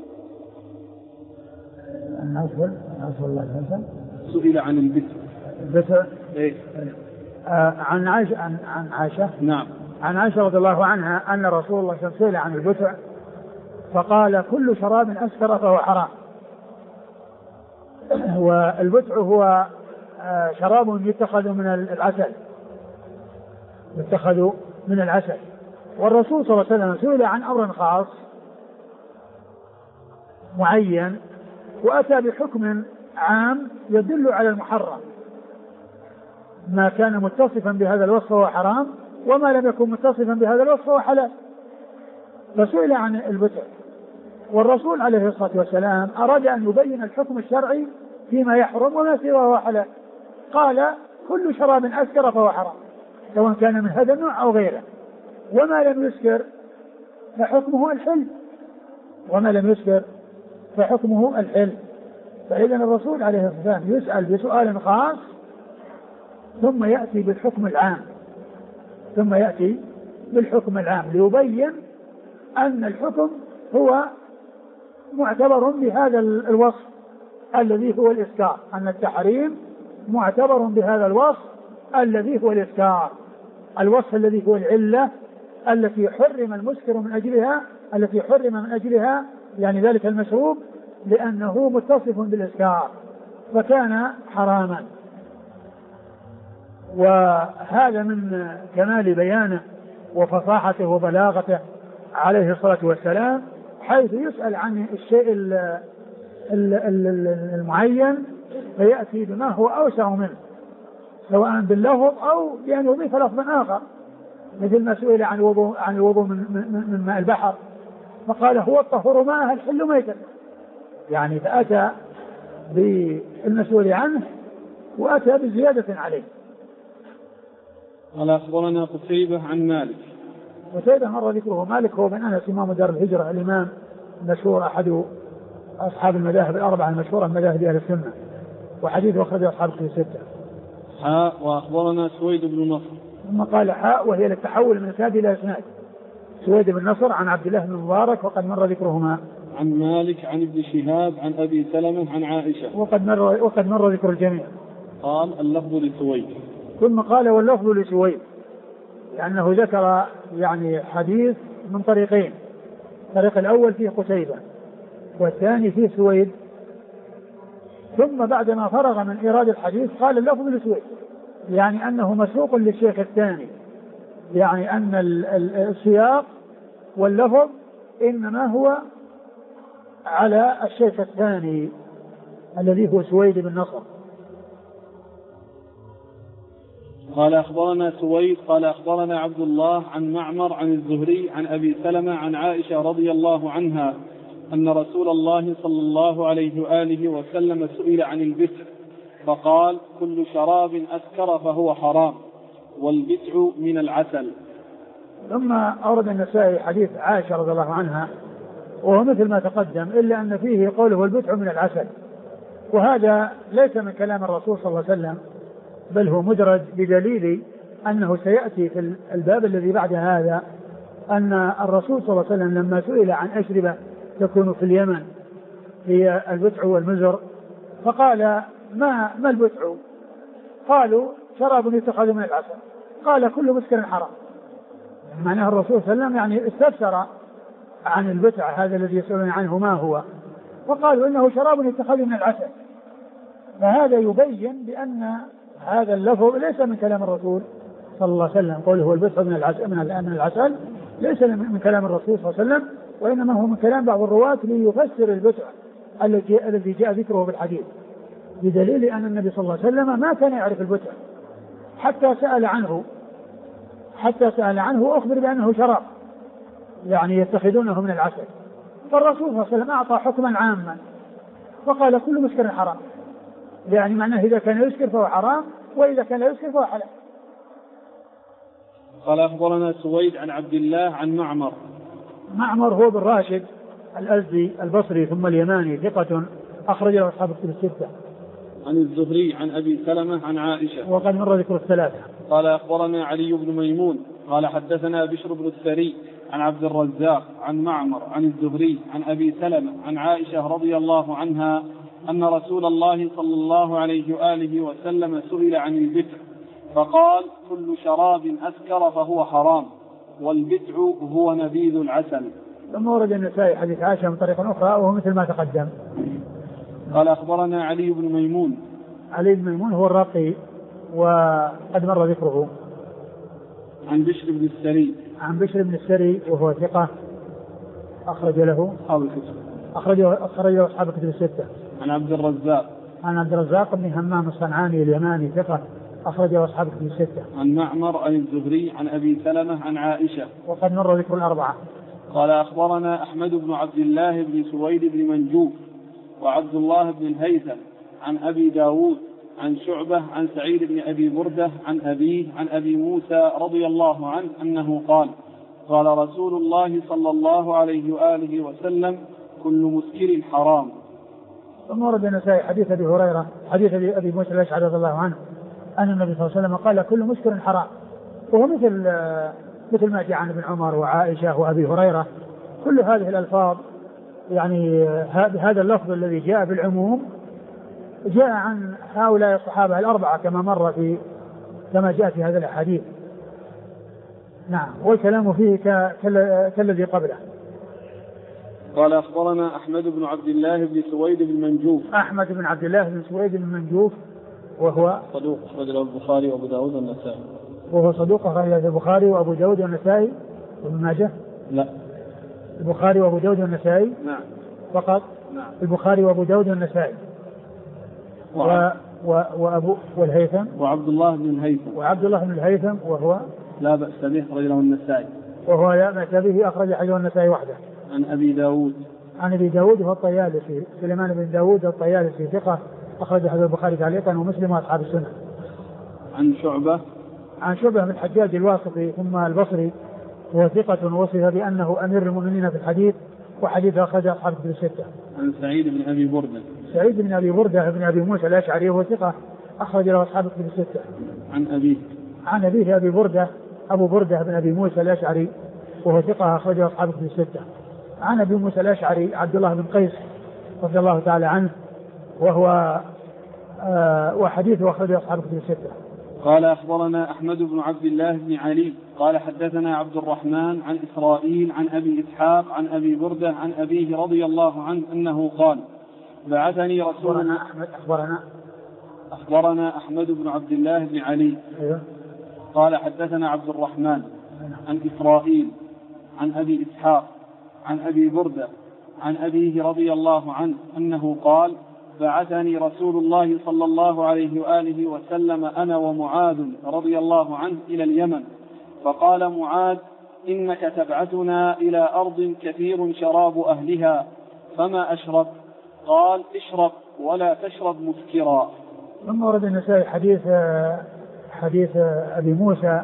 سئل عن البتر إيه؟ عن عائشة نعم عن عائشة رضي الله عنها أن رسول الله صلى الله عليه وسلم سئل عن البتع فقال كل شراب أسكر فهو حرام. والبتع هو شراب يتخذ من العسل والرسول صلى الله عليه وسلم سئل عن أمر خاص معين وأتى بحكم عام يدل على المحرم. ما كان متصفا بهذا الوصف هو حرام وما لم يكن متصفا بهذا الوصف هو حلال. فسئل عن البتع والرسول عليه الصلاة والسلام أراد أن يبين الحكم الشرعي فيما يحرم وما سواه حلال. قال كل شراب أسكر فهو حرام سواء كان من هذا النوع أو غيره وما لم يسكر فحكمه الحل. فإذا الرسول عليه الصلاة والسلام يسأل بسؤال خاص ثم يأتي بالحكم العام ليبين أن الحكم هو معتبر بهذا الوصف الذي هو الإسكار، أن التحريم معتبر بهذا الوصف الذي هو الإسكار، الوصف الذي هو العلة التي حرم المسكر من أجلها يعني ذلك المشروب لأنه متصف بالإسكار فكان حراما. وهذا من كمال بيانه وفصاحته وبلاغته عليه الصلاة والسلام حيث يسأل عن الشيء المعين فيأتي بما هو أوسع منه سواء باللفظ أو بأن يضيف لفظا آخر مثل ما سئل عن الوضوء من ماء البحر فقال هو الطهور ماءها الحل ميتا يعني فأتى بالمسؤول عنه وأتى بزيادة عليه. قال أخبرنا قتيبة عن مالك. قتيبة مر ذكره. مالك هو من أنس إمام دار الهجرة الإمام المشهور أحد أصحاب المذاهب الأربعة المشهورة من مذاهب أهل السنة وحديثه أخرج أصحاب الكتب الستة. وأخبرنا سويد بن نصر. ثم قال وهي للتحول من إسناد إلى إسناد. سويد بن نصر عن عبد الله بن مبارك وقد مر ذكرهما. عن مالك عن ابن شهاب عن أبي سلمة عن عائشة وقد مر ذكر الجميع. قال اللفظ لسويد. ثم قال واللفظ لسويد لأنه ذكر يعني حديث من طريقين. الطريق الأول فيه قتيبة والثاني فيه سويد ثم بعدما فرغ من إيراد الحديث قال اللفظ لسويد يعني أنه مسروق للشيخ الثاني يعني أن السياق واللفظ إنما هو على الشيخ الثاني الذي هو سويد بن نصر. قال أخبرنا سويد قال أخبرنا عبد الله عن معمر عن الزهري عن أبي سلمة عن عائشة رضي الله عنها أن رسول الله صلى الله عليه وآله وسلم سئل عن البتع فقال كل شراب أسكر فهو حرام والبتع من العسل. ثم أورد النسائي حديث عائشة رضي الله عنها وهو مثل ما تقدم إلا أن فيه قوله والبتع من العسل وهذا ليس من كلام الرسول صلى الله عليه وسلم بل هو مدرج بدليل أنه سيأتي في الباب الذي بعد هذا أن الرسول صلى الله عليه وسلم لما سئل عن أشربة تكون في اليمن هي البتع والمزر فقال ما البتع؟ قالوا شراب يتخذ من العسل. قال كل مسكر حرام. معناه الرسول صلى الله عليه وسلم يعني استفسر عن البتع هذا الذي يسألون عنه ما هو فقالوا إنه شراب يتخذ من العسل. فهذا يبين بأن هذا اللفظ ليس من كلام الرسول صلى الله عليه وسلم قوله هو البتع من العسل ليس من كلام الرسول صلى الله عليه وسلم وإنما هو من كلام بعض الرواة ليفسر البتع الذي جاء ذكره في الحديث بدليل أن النبي صلى الله عليه وسلم ما كان يعرف البتع حتى سأل عنه حتى سأل عنه وأخبر بأنه شراب يعني يتخذونه من العسل. فالرسول صلى الله عليه وسلم أعطى حكما عاما وقال كل مسكر حرام، يعني معناه إذا كان يسكر فهو حرام وإذا كان لا يسكر فهو حلال. قال أخبرنا سويد عن عبد الله عن معمر. معمر هو بن راشد الأزدي البصري ثم اليماني ثقة أخرج له أصحاب الكتب الستة. عن الزهري عن أبي سلمة عن عائشة وقد مر ذكر الثلاثة. قال أخبرنا علي بن ميمون قال حدثنا بشر بن الثري عن عبد الرزاق عن معمر عن الزهري عن أبي سلمة عن عائشة رضي الله عنها أن رسول الله صلى الله عليه وآله وسلم سئل عن البتع فقال كل شراب أسكر فهو حرام والبتع هو نبيذ العسل. ثم ورد النسائي حديث عائشة من طريق أخرى وهو مثل ما تقدم. قال أخبرنا علي بن ميمون. علي بن ميمون هو الراقي وقد مر ذكره. عن بشر بن السري. عن بشر بن السري وهو ثقة أخرج له أصحاب الكتب. أخرجه أصحاب الكتب الستة. عن عبد الرزاق. عن عبد الرزاق بن همام الصنعاني اليماني ثقة أخرجه أصحاب الكتب الستة. عن معمر عن الزهري عن أبي سلمة عن عائشة. وقد مر ذكر الأربعة. قال أخبرنا أحمد بن عبد الله بن سويد بن منجوف وعبد الله بن الهيثم عن أبي داود عن شعبة عن سعيد بن أبي بردة عن أبيه عن أبي موسى رضي الله عنه أنه قال قال رسول الله صلى الله عليه وآله وسلم كل مسكر حرام. ثم ورد النسائي حديث أبي هريرة حديث أبي موسى الأشعري رضي الله عنه أن النبي صلى الله عليه وسلم قال كل مسكر حرام، وهو مثل ما جاء عن ابن عمر وعائشة وأبي هريرة. كل هذه الألفاظ يعني هذا اللفظ الذي جاء بالعموم جاء عن هؤلاء الصحابة الأربعة كما جاء في هذا الحديث. نعم، والكلام فيه كالذي قبله. قال أخبرنا أحمد بن عبد الله بن سويد بن منجوف. أحمد بن عبد الله بن سويد بن منجوف وهو صدوق أخرج له البخاري وأبو داود والنسائي. وهو صدوق أخرج له البخاري وأبو داود والنسائي وابن ماجه. لا، البخاري وأبو داود والنسائي. نعم فقط. نعم. البخاري وأبو داود والنسائي. وأبو والهيثم وعبد الله بن الهيثم. وعبد الله بن الهيثم وهو لا بأس به أخرج له النسائي. وهو لا بأس به أخرج حديث النسائي وحده. عن أبي داود. عن أبي داود وهو الطيالسي سليمان بن داود الطيالسي ثقة أخرج حديث البخاري تعليقا ومسلم وأصحاب السنة. عن شعبة. عن شعبة بن الحجاج الواسطي ثم البصري وهو ثقة وصف بأنه أمير المؤمنين في الحديث وحديث أخرج أصحاب الكتب الستة. عن سعيد بن أبي بردة. سعيد بن أبي بردة بن أبي موسى الأشعري وهو ثقة أخرج له أصحاب الكتب الستة. عن أبيه. عن أبيه أبي بردة أبو بردة بن أبي موسى الأشعري وهو ثقة أخرج له أصحاب الكتب الستة. عن أبي موسى الأشعري عبد الله بن قيس رضي الله تعالى عنه وهو وحديثه أخرج له أصحاب الكتب الستة. قال أخبرنا أحمد بن عبد الله بن علي قال حدثنا عبد الرحمن عن إسرائيل عن أبي إسحاق عن أبي بردة عن أبيه رضي الله عنه أنه قال بعثني رسول الله. أخبرنا أحمد بن عبد الله بن علي. أيوه. قال حدثنا عبد الرحمن عن إسرائيل عن أبي إسحاق عن أبي بردة عن أبيه رضي الله عنه أنه قال بعثني رسول الله صلى الله عليه وآله وسلم أنا ومعاذ رضي الله عنه إلى اليمن فقال معاذ إنك تبعثنا إلى أرض كثير شراب أهلها فما أشرب؟ قال اشرب ولا تشرب مسكرا. ثم ورد النسائي حديث أبي موسى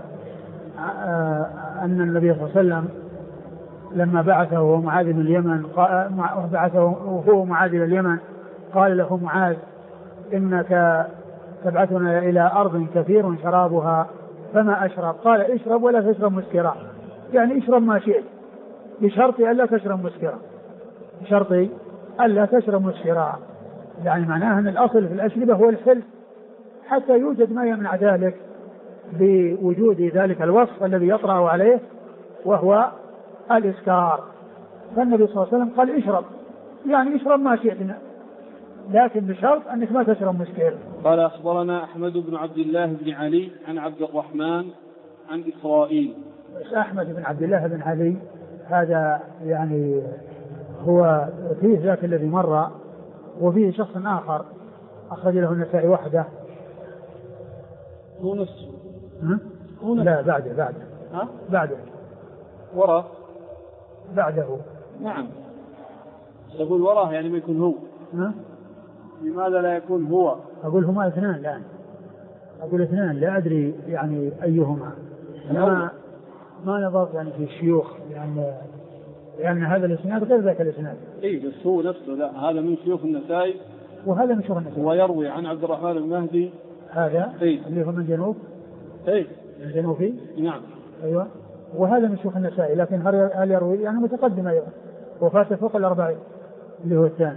أن النبي صلى الله عليه وسلم لما بعثه ومعاذ من اليمن بعثه وهو معاذ إلى اليمن قال له معاذ إنك تبعثنا إلى أرض كثير شرابها فما أشرب؟ قال اشرب ولا تشرب مسكرا، يعني اشرب ما شئت بشرط ألا تشرب مسكرا، بشرط ألا تشرب مسكرا، يعني معناه أن الأصل في الأشربة هو الحل حتى يوجد ما يمنع ذلك بوجود ذلك الوصف الذي يطرأ عليه وهو الإسكار. فالنبي صلى الله عليه وسلم قال اشرب، يعني اشرب ما شئت لكن بشرط أنك ما تشرب مسكر. قال أخبرنا أحمد بن عبد الله بن علي عن عبد الرحمن عن إسرائيل. أحمد بن عبد الله بن علي هذا يعني هو فيه ذاك الذي مر وفيه شخص آخر أخرج له النسائي وحده. هو نفسه. لا بعده ها؟ بعده. وراء بعده. نعم. تقول وراه يعني ما يكون هو. ها؟ لماذا لا يكون هو؟ أقول هما اثنان الآن. أقول اثنان لا أدري يعني أيهما. ما نظرت يعني في الشيوخ لأن هذا الإسناد غير ذاك الإسناد. إيه بس هو نفسه لا هذا من شيوخ النسائي وهذا من شيوخ النسائي. ويروي عن عبد الرحمن المهدي هذا إيه؟ اللي هو من جنوب. إيه الجنوبي. نعم. أيوة. وهذا من شيوخ النسائي لكن هل يروي يعني متقدم أيضا وفاته فوق 40 اللي هو الثاني.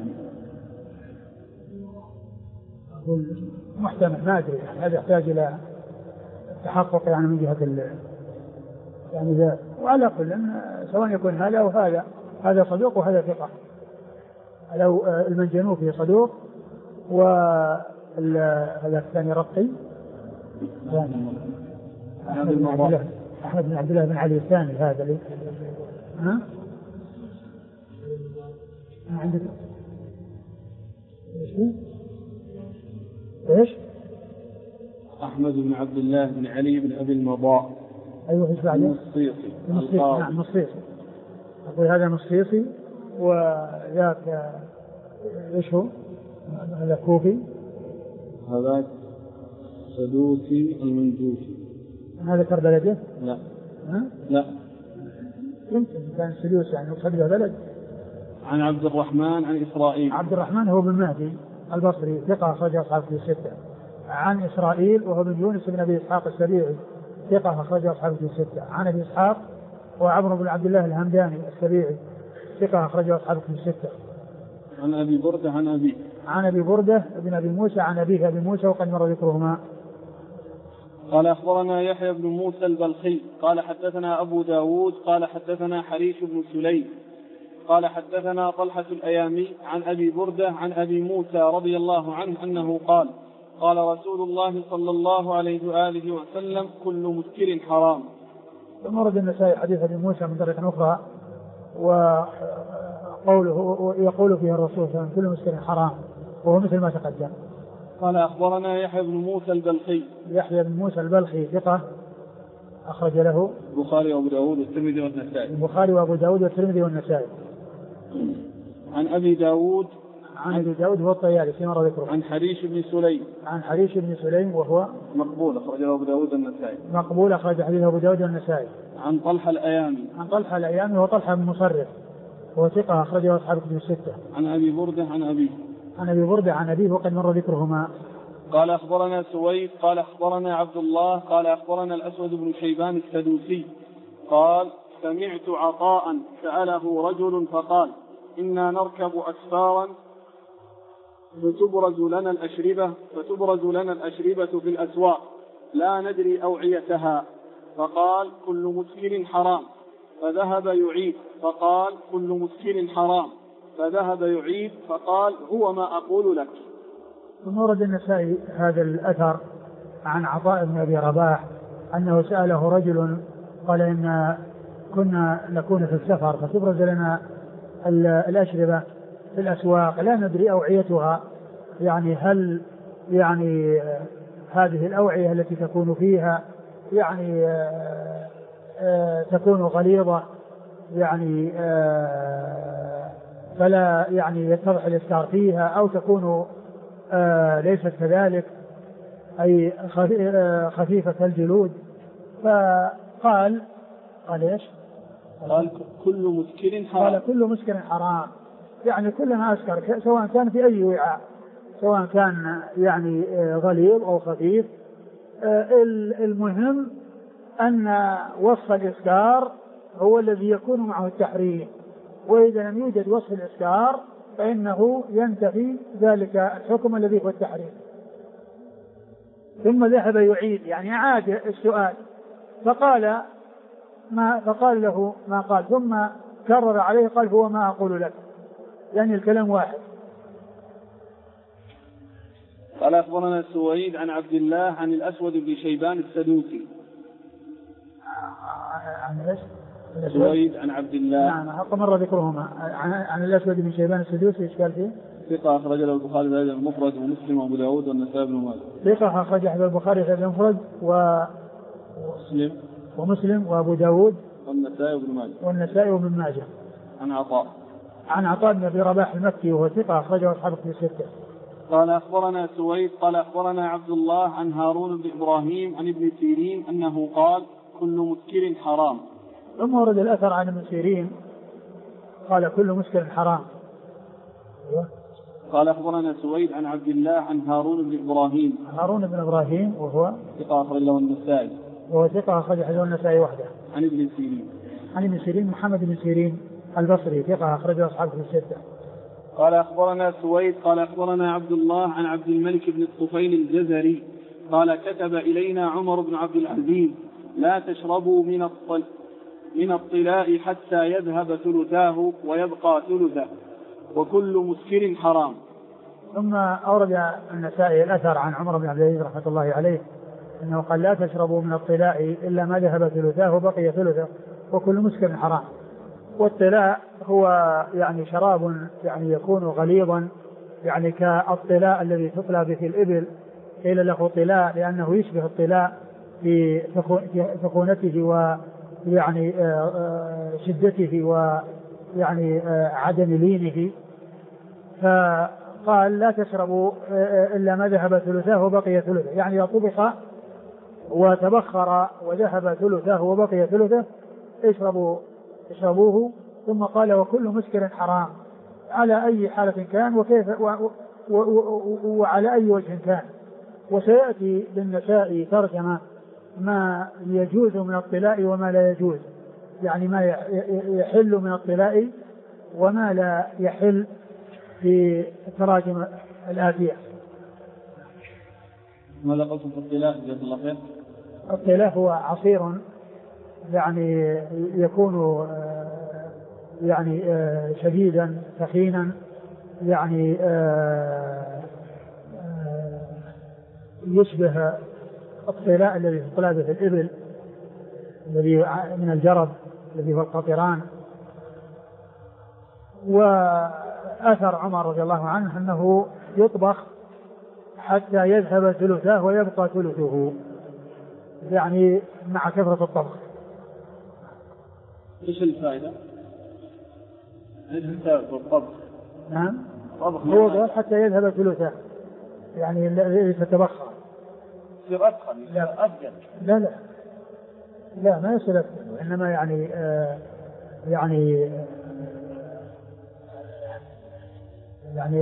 أقول محتمل ما أدري يعني هذا يحتاج إلى تحقق يعني من جهة يعني ذا. وعلى كل سواء يكون هذا أو هذا صدوق وهذا ثقة. لو المنجنوبي صدوق وهذا الثاني رقي أحمد بن عبد الله بن علي الثاني هذا اللي ها ما عندك ايش؟ أحمد بن عبد الله بن علي بن أبي المضاء. أيوه ايش بعده؟ النصيصي. نعم النصيصي. أقول هذا النصيصي وذاك ايش هو؟ هذا كوفي. هذاك سدوسي المنجوفي. هذا ذكر بلده؟ لا. ها؟ لا. يمكن كان سدوسي يعني صدق بلد. عن عبد الرحمن عن إسرائيل. عبد الرحمن هو بن مهدي البصري ثقة أخرج أصحاب في 6. عن إسرائيل وهو بن يونس بن أبي إسحاق السبيعي ثقة أخرج أصحاب في 6. عن أبي إسحاق وعمرو بن عبد الله الهمداني السبيعي ثقة أخرج أصحاب في 6. عن أبي بردة عن أبي بردة بن أبي موسى عن أبيه أبي موسى وقد مر ذكرهما. قال أخبرنا يحيى بن موسى البلخي قال حدثنا أبو داود قال حدثنا حريش بن سليم قال حدثنا طلحة الأيامي عن أبي بردة عن أبي موسى رضي الله عنه أنه قال قال رسول الله صلى الله عليه وآله وسلم كل مسكر حرام. ثم ورد النسائي حديث أبي موسى من طريق أخرى وقوله يقول فيها الرسول صلى الله عليه وسلم كل مسكر حرام وهو مثل ما تقدم. قال أخبرنا يحيى بن موسى البلخي. يحيى بن موسى البلخي ثقة أخرج له البخاري وأبو داود والترمذي والنسائي. البخاري وأبو داود والترمذي والنسائي. عن أبي داود هو الطيالسي مر ذكره. عن حريش بن سليم. عن حريش بن سليم وهو مقبول أخرجه أبو داود والنسائي. مقبول أخرج حديثه أبو داود والنسائي. عن طلحة الأيامي. عن طلحة الأيامي هو طلحة بن مصرف وهو ثقة أخرجه أصحاب كتب 6. عن أبي بردة عن أبي بردة عن أبيه وقد مر ذكرهما. قال أخبرنا سويد قال أخبرنا عبد الله قال أخبرنا الأسود بن شيبان السدوسي قال سمعت عطاء سأله رجل فقال إنا نركب أسفارا فتبرز لنا الأشربة في الأسواق لا ندري أوعيتها فقال كل مسكر حرام فذهب يعيد فقال كل مسكر حرام فذهب يعيد فقال هو ما أقول لك. ثم ورد النسائي هذا الأثر عن عطاء بن أبي رباح أنه سأله رجل قال إن كنا نكون في السفر فتبرز لنا الأشربة في الأسواق لا ندري أوعيتها يعني هل يعني هذه الأوعية التي تكون فيها يعني تكون غليظة يعني فلا يعني يتضح الإسكار فيها أو تكون ليست كذلك أي خفيفة الجلود. فقال ايش؟ قال كل مسكر حرام. قال كل مسكر حرام يعني كل ما أسكر سواء كان في أي وعاء سواء كان يعني غليظ أو خفيف. المهم أن وصف الإسكار هو الذي يكون معه التحريم وإذا لم يوجد وصف الإسكار فإنه ينتفي ذلك الحكم الذي هو التحريم. ثم ذهب يعيد يعني عاد السؤال فقال له ما قال ثم كرر عليه قال هو ما أقول لك يعني الكلام واحد. قال أخبرنا سويد عن عبد الله عن الأسود بن شيبان السدوسي. عن ايش؟ سويد عن عبد الله. نعم حق مر ذكرهما. عن الأسود بن شيبان السدوسي ايش قال فيه؟ ثقة أخرج له البخاري في المفرد ومسلم وأبو داود والنسائي بن ماجه. ثقة أخرج له البخاري في المفرد ومسلم وأبو داود والنسائي وابن ماجه. عن عطاء بن أبي رباح المكي وهو ثقة أخرجه أصحاب الكتب الستة. قال أخبرنا سويد قال أخبرنا عبد الله عن هارون بن إبراهيم عن ابن سيرين أنه قال كل مسكر حرام. ثم ورد الأثر عن ابن سيرين قال كل مسكر حرام. قال أخبرنا سويد عن عبد الله عن هارون بن إبراهيم وهو ثقة أخرجه النسائي النسائي وحده. عن ابن سيرين محمد بن سيرين البصري ثقة أخرجه أصحاب الستة. قال أخبرنا سويد قال أخبرنا عبد الله عن عبد الملك بن الطفيل الجزري قال كتب إلينا عمر بن عبد العزيز لا تشربوا من الطلاء حتى يذهب ثلثاه ويبقى ثلثه وكل مسكر حرام. ثم أورد النسائي الأثر عن عمر بن عبد العزيز رحمة الله عليه أنه قال لا تشربوا من الطلاء إلا ما ذهب ثلثاه وبقي ثلثه وكل مسكر حرام. والطلاء هو يعني شراب يعني يكون غليظا يعني كالطلاء الذي تطلى به الإبل، قيل له طلاء لأنه يشبه الطلاء في ثخونته ويعني شدته ويعني عدم لينه. فقال لا تشربوا إلا ما ذهب ثلثاه وبقي ثلثه، يعني طبخ وتبخر وذهب ثلثاه وبقي ثلثه اشربوه. ثم قال وكل مسكر حرام على أي حالة كان وكيف وعلى أي وجه كان. وسيأتي بالنسائي ترجمة ما يجوز من الطلاء وما لا يجوز، يعني ما يحل من الطلاء وما لا يحل في التراجم الآتية. ماذا قلتم في الطلاء جزاك الله خير؟ الطلاء هو عصير يعني يكون يعني شديدا ثخينا، يعني يشبه الطلاء الذي تطلى به الإبل الذي من الجرب الذي هو القطران. وأثر عمر رضي الله عنه أنه يطبخ حتى يذهب ثلثاه ويبقى ثلثه، يعني مع كثرة الطبخ. ايش الفائدة؟ الطبخ. نعم هو حتى يذهب ثلثاه، يعني الذي تتبخر يصير أدخل يصير أبجد. لا ما يصير أبجد، وإنما يعني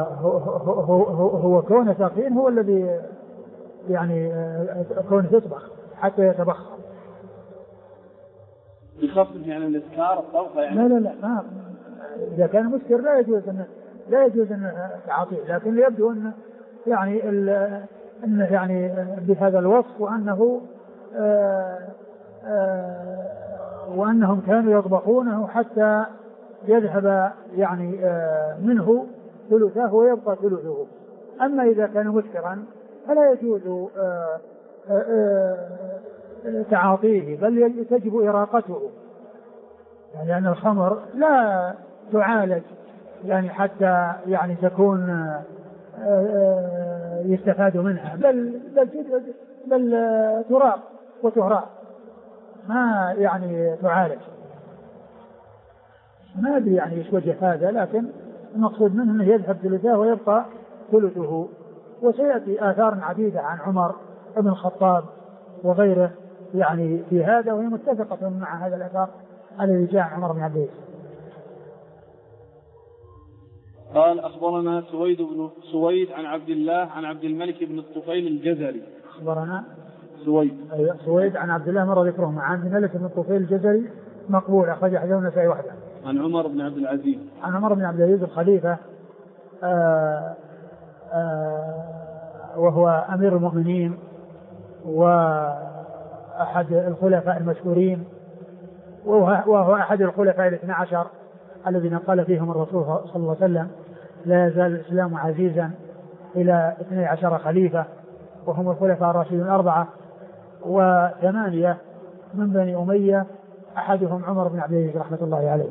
هو كون ثقيل هو الذي يعني كون تطبخ حتى يتبخر. يخفف يعني الإسكار الطبخة يعني؟ لا ما إذا كان مسكر لا يجوز أن تعاطيه، لكن يبدو أن يعني أنه يعني بهذا الوصف وأنهم كانوا يطبخونه حتى يذهب يعني منه ثلثاه ويبقى ثلثه. أما إذا كان مسكرا فلا يجوز تعاطيه، بل تجب إراقته، يعني لأن الخمر لا تعالج يعني حتى يعني تكون يستفاد منها، بل تراق وتهراق، ما يعني تعالج. ما أدري يعني إيش وجه هذا، لكن المقصود منه أنه يذهب ثلثاه ويبقى ثلثه. وسيأتي آثار عديدة عن عمر بن الخطاب وغيره يعني في هذا، وهي متفقة مع هذا الآثار الذي جاء عن عمر بن عبد العزيز. قال أخبرنا سويد عن عبد الله عن عبد الملك بن الطفيل الجزري. أخبرنا سويد عن عبد الله مر ذكرهم عن عبد الملك بن الطفيل الجزري مقبول، أخرج حديثه النسائي وحده. عن عمر بن عبد العزيز الخليفة وهو أمير المؤمنين وأحد الخلفاء المشهورين، وهو أحد الخلفاء 12 الذين قال فيهم الرسول صلى الله عليه وسلم لا يزال الإسلام عزيزا إلى 12 خليفة، وهم الخلفاء الراشدون 4 و8 من بني أمية، أحدهم عمر بن عبد العزيز رحمة الله عليه.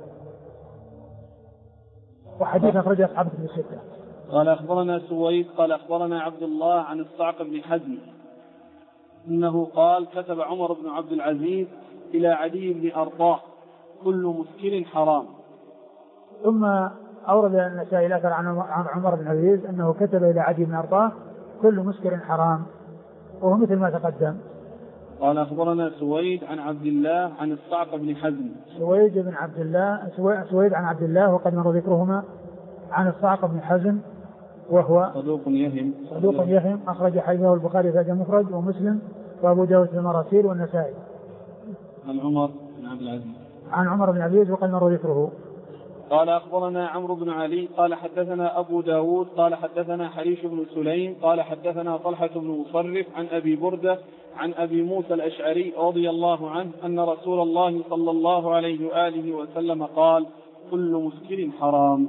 وحديث أخرجه أصحاب الكتب الستة. قال أخبرنا سويد قال أخبرنا عبد الله عن الصعق بن حزم أنه قال كتب عمر بن عبد العزيز إلى عدي بن أرطاه كل مسكر حرام. ثم أورد النسائي الأثر عن عمر بن عبد العزيز أنه كتب إلى عدي بن أرطاه كل مسكر حرام، وهو مثل ما تقدم. قال أخبرنا سويد عن عبد الله عن الصعق بن حزم. سويد عن عبد الله وقد مر ذكرهما. عن الصعق بن حزم وهو صدوق يهم أخرج حديثه البخاري في الأدب المفرد ومسلم وأبو داود في المراسيل والنسائي. عن عمر بن عبد العزيز. عن عمر بن عبد العزيز وقد مر ذكره. قال أخبرنا عمرو بن علي قال حدثنا أبو داود قال حدثنا حريش بن سليم قال حدثنا طلحة بن مصرف عن أبي بردة عن أبي موسى الأشعري رضي الله عنه أن رسول الله صلى الله عليه وآله وسلم قال كل مسكر حرام.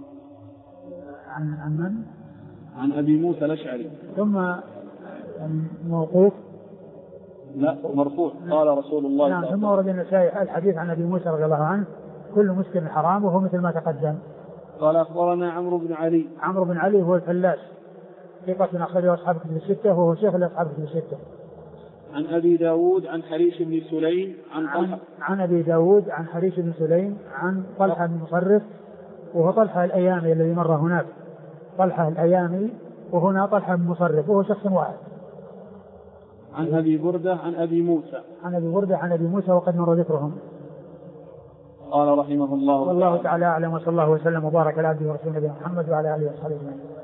عن من؟ عن أبي موسى الأشعري. ثم موقوف؟ لا مرفوع. قال رسول الله نعم. ثم ورد النسائي الحديث عن أبي موسى رضي الله عنه كل مسكر حرام، وهو مثل ما تقدم. قال أخبرنا عمرو بن علي هو الفلاس ثقة أخرجه أصحاب الكتب الستة وهو شيخ لأصحاب الكتب الستة. عن أبي داود عن حريش بن سليم عن أبي داود عن حريش بن سليم عن طلحة بن مصرف وهو طلحة الأيامي الذي مر هناك، طلحة الأيامي وهنا طلحة بن مصرف وهو شخص واحد. عن أبي بردة عن أبي موسى وقد مر ذكرهم. قال رحمه الله والله تعالى أعلم، وصلى الله وسلم وبارك على عبده ورسوله محمد وعلى آله وصحبه أجمعين.